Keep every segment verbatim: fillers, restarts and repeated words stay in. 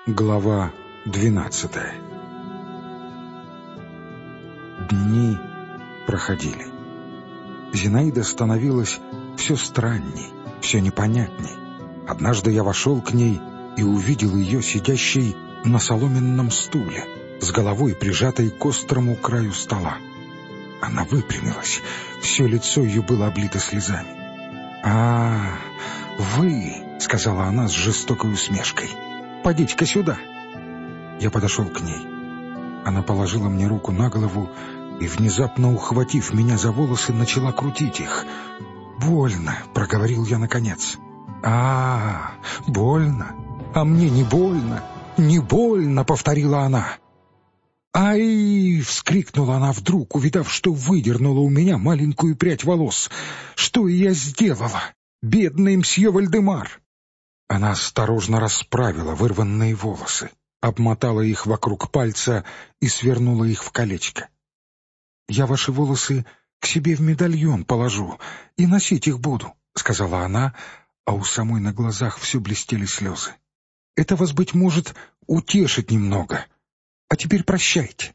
Глава двенадцатая. Дни проходили. Зинаида становилась все странней, все непонятней. Однажды я вошел к ней и увидел ее сидящей на соломенном стуле, с головой прижатой к острому краю стола. Она выпрямилась, все лицо ее было облито слезами. «А, вы!» — сказала она с жестокой усмешкой. «Подите-ка сюда!» Я подошел к ней. Она положила мне руку на голову и, внезапно ухватив меня за волосы, начала крутить их. «Больно!» — проговорил я наконец. «А, больно! А мне не больно! Не больно!» — повторила она. «Ай!» — вскрикнула она вдруг, увидав, что выдернула у меня маленькую прядь волос. «Что я сделала? Бедный мсье Вальдемар!» Она осторожно расправила вырванные волосы, обмотала их вокруг пальца и свернула их в колечко. «Я ваши волосы к себе в медальон положу и носить их буду», — сказала она, а у самой на глазах все блестели слезы. «Это вас, быть может, утешит немного. А теперь прощайте».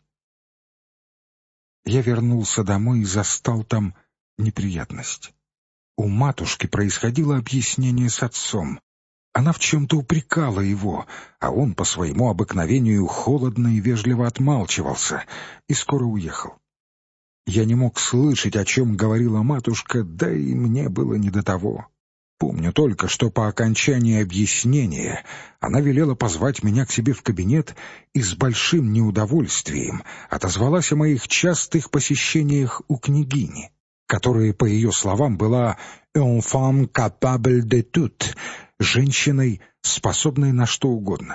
Я вернулся домой и застал там неприятность. У матушки происходило объяснение с отцом. Она в чем-то упрекала его, а он по своему обыкновению холодно и вежливо отмалчивался и скоро уехал. Я не мог слышать, о чем говорила матушка, да и мне было не до того. Помню только, что по окончании объяснения она велела позвать меня к себе в кабинет и с большим неудовольствием отозвалась о моих частых посещениях у княгини, которая, по ее словам, была «une femme capable de tout», женщиной, способной на что угодно.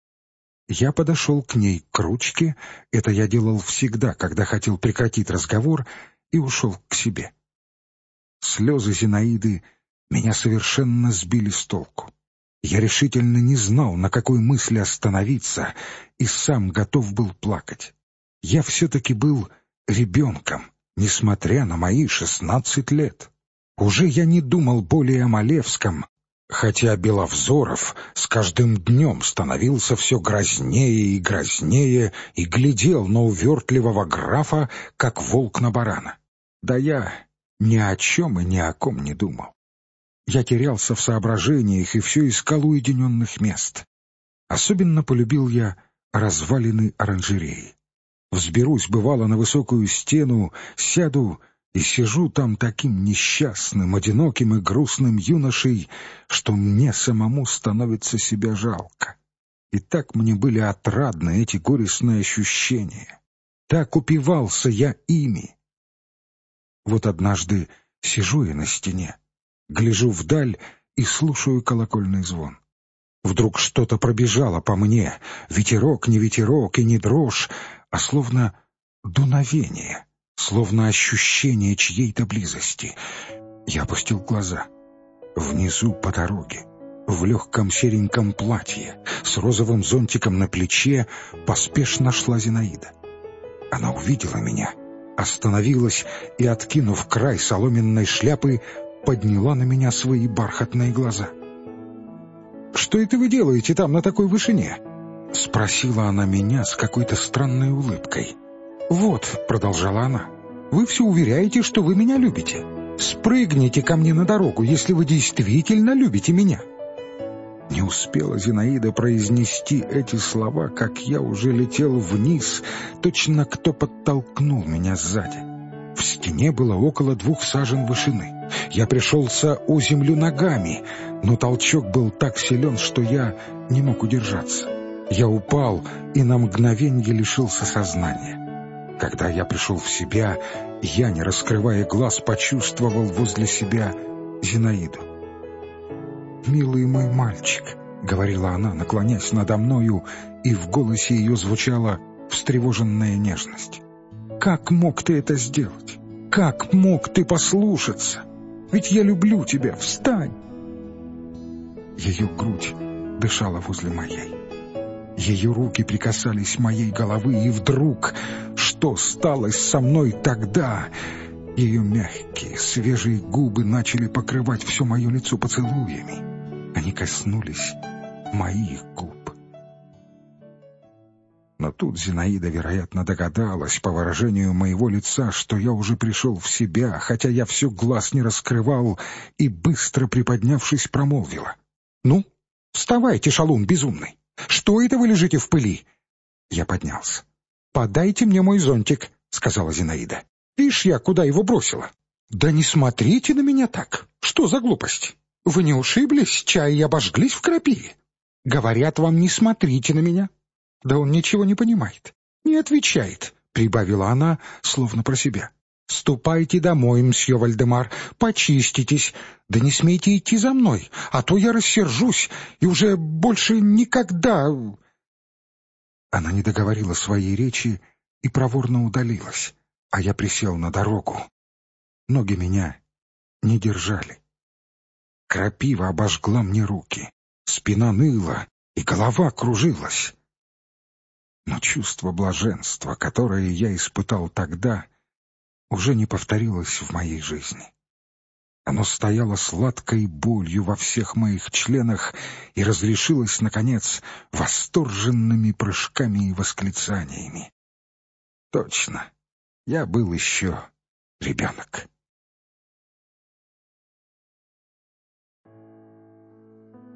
Я подошел к ней к ручке, это я делал всегда, когда хотел прекратить разговор, и ушел к себе. Слезы Зинаиды меня совершенно сбили с толку. Я решительно не знал, на какой мысли остановиться, и сам готов был плакать. Я все-таки был ребенком, несмотря на мои шестнадцать лет. Уже я не думал более о Малевском, хотя Беловзоров с каждым днем становился все грознее и грознее и глядел на увертливого графа, как волк на барана. Да я ни о чем и ни о ком не думал. Я терялся в соображениях и все искал уединенных мест. Особенно полюбил я развалины оранжереи. Взберусь, бывало, на высокую стену, сяду и сижу там таким несчастным, одиноким и грустным юношей, что мне самому становится себя жалко. И так мне были отрадны эти горестные ощущения. Так упивался я ими. Вот однажды сижу я на стене, гляжу вдаль и слушаю колокольный звон. Вдруг что-то пробежало по мне, ветерок, не ветерок и не дрожь, а словно дуновение, словно ощущение чьей-то близости. Я опустил глаза. Внизу по дороге, в легком сереньком платье, с розовым зонтиком на плече, поспешно шла Зинаида. Она увидела меня, остановилась и, откинув край соломенной шляпы, подняла на меня свои бархатные глаза. «Что это вы делаете там на такой вышине?» — спросила она меня с какой-то странной улыбкой. «Вот», — продолжала она, — «вы все уверяете, что вы меня любите. Спрыгните ко мне на дорогу, если вы действительно любите меня». Не успела Зинаида произнести эти слова, как я уже летел вниз, точно кто подтолкнул меня сзади. В стене было около двух сажен вышины. Я пришелся о землю ногами, но толчок был так силен, что я не мог удержаться. Я упал и на мгновенье лишился сознания. Когда я пришел в себя, я, не раскрывая глаз, почувствовал возле себя Зинаиду. «Милый мой мальчик», — говорила она, наклонясь надо мною, и в голосе ее звучала встревоженная нежность. «Как мог ты это сделать? Как мог ты послушаться? Ведь я люблю тебя, встань!» Ее грудь дышала возле моей. Ее руки прикасались моей головы, и вдруг, что стало со мной тогда? Ее мягкие, свежие губы начали покрывать все мое лицо поцелуями. Они коснулись моих губ. Но тут Зинаида, вероятно, догадалась по выражению моего лица, что я уже пришел в себя, хотя я все глаз не раскрывал, и, быстро приподнявшись, промолвила: «Ну, вставайте, шалун безумный! Что это вы лежите в пыли?» Я поднялся. «Подайте мне мой зонтик», — сказала Зинаида. «Ишь я, куда его бросила?» «Да не смотрите на меня так! Что за глупость? Вы не ушиблись, чай и обожглись в крапиве? Говорят вам, не смотрите на меня». «Да он ничего не понимает, не отвечает», — прибавила она, словно про себя. «Ступайте домой, мсье Вальдемар, почиститесь, да не смейте идти за мной, а то я рассержусь и уже больше никогда...» Она не договорила своей речи и проворно удалилась, а я присел на дорогу. Ноги меня не держали. Крапива обожгла мне руки, спина ныла и голова кружилась. Но чувство блаженства, которое я испытал тогда, уже не повторилось в моей жизни. Оно стояло сладкой болью во всех моих членах и разрешилось, наконец, восторженными прыжками и восклицаниями. Точно, я был еще ребенок.